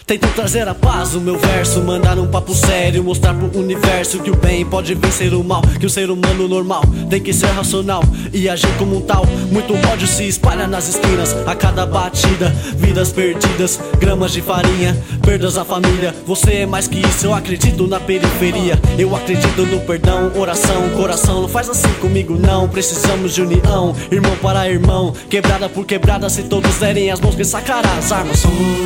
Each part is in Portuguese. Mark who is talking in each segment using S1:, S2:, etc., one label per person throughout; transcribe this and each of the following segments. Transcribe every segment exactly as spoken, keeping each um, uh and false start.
S1: Tento trazer a paz no meu verso, mandar um papo sério, mostrar pro universo que o bem pode vencer o mal, que o ser humano normal tem que ser racional e agir como um tal. Muito ódio se espalha nas esquinas, a cada batida, vidas perdidas, gramas de farinha, perdas à família. Você é mais que isso, eu acredito na periferia, eu acredito no perdão, oração, coração. Não faz assim comigo não, precisamos de união, irmão para irmão, quebrada por quebrada. Se todos derem as mãos, quem sacará as armas?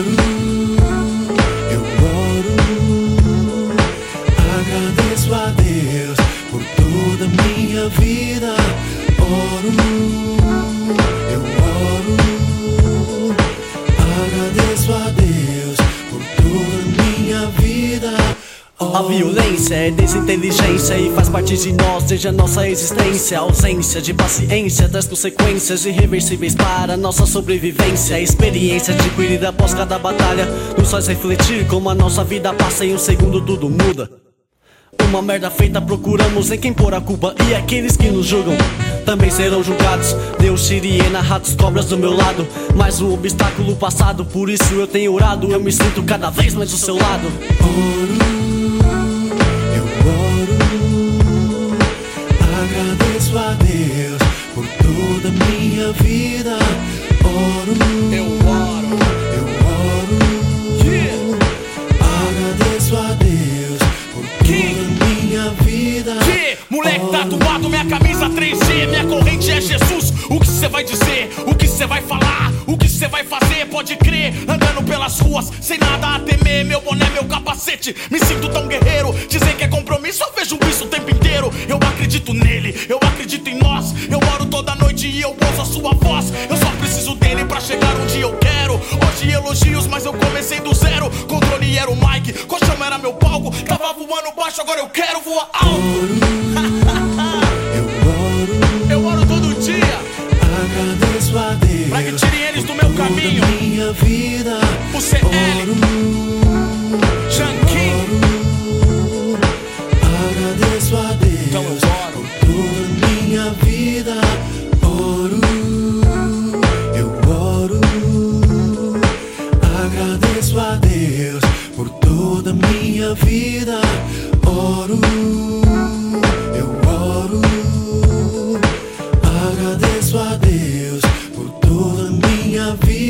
S2: Agradeço a Deus por toda a minha vida. Oro, eu oro. Agradeço a Deus por toda a minha vida.
S1: A violência é desinteligência e faz parte de nós desde a nossa existência. A ausência de paciência traz consequências irreversíveis para nossa sobrevivência. A experiência adquirida após cada batalha nos faz refletir como a nossa vida passa. Em um segundo tudo muda. Uma merda feita procuramos em quem pôr a culpa, e aqueles que nos julgam também serão julgados. Deus, Siriena, ratos, cobras do meu lado, mais um obstáculo passado. Por isso eu tenho orado, eu me sinto cada vez mais do seu lado.
S2: Oro, eu oro. Agradeço a Deus por toda a minha vida. Oro,
S3: eu oro,
S2: eu oro.
S3: Yeah.
S2: Agradeço a Deus por toda a minha vida.
S3: Que moleque tatuado, minha camisa três G, minha corrente é Jesus. O que cê vai dizer? O que cê vai falar? O que cê vai fazer? Pode crer, andando pelas ruas sem nada a temer. Meu boné, meu capacete, me sinto tão guerreiro. Dizer que é compromisso, eu vejo isso o tempo inteiro. Eu acredito nele, eu acredito em nós. Eu oro toda noite e eu ouço a sua voz. Eu só preciso dele pra chegar onde eu quero. Hoje elogios, mas eu comecei do zero. Controle era o mic, colchão era meu palco. Tava voando baixo, agora eu quero voar alto.
S2: Eu oro,
S3: eu oro todo dia.
S2: agradeço a Deus
S3: pra que tirem eles do meu
S2: por
S3: caminho.
S2: toda a minha vida.
S3: O C L, Janquim.
S2: Agradeço a Deus
S3: Então eu oro
S2: por toda a minha vida. Oro, eu oro. Agradeço a Deus por toda a minha vida. Oro, eu oro. Agradeço a Deus por toda a minha vida.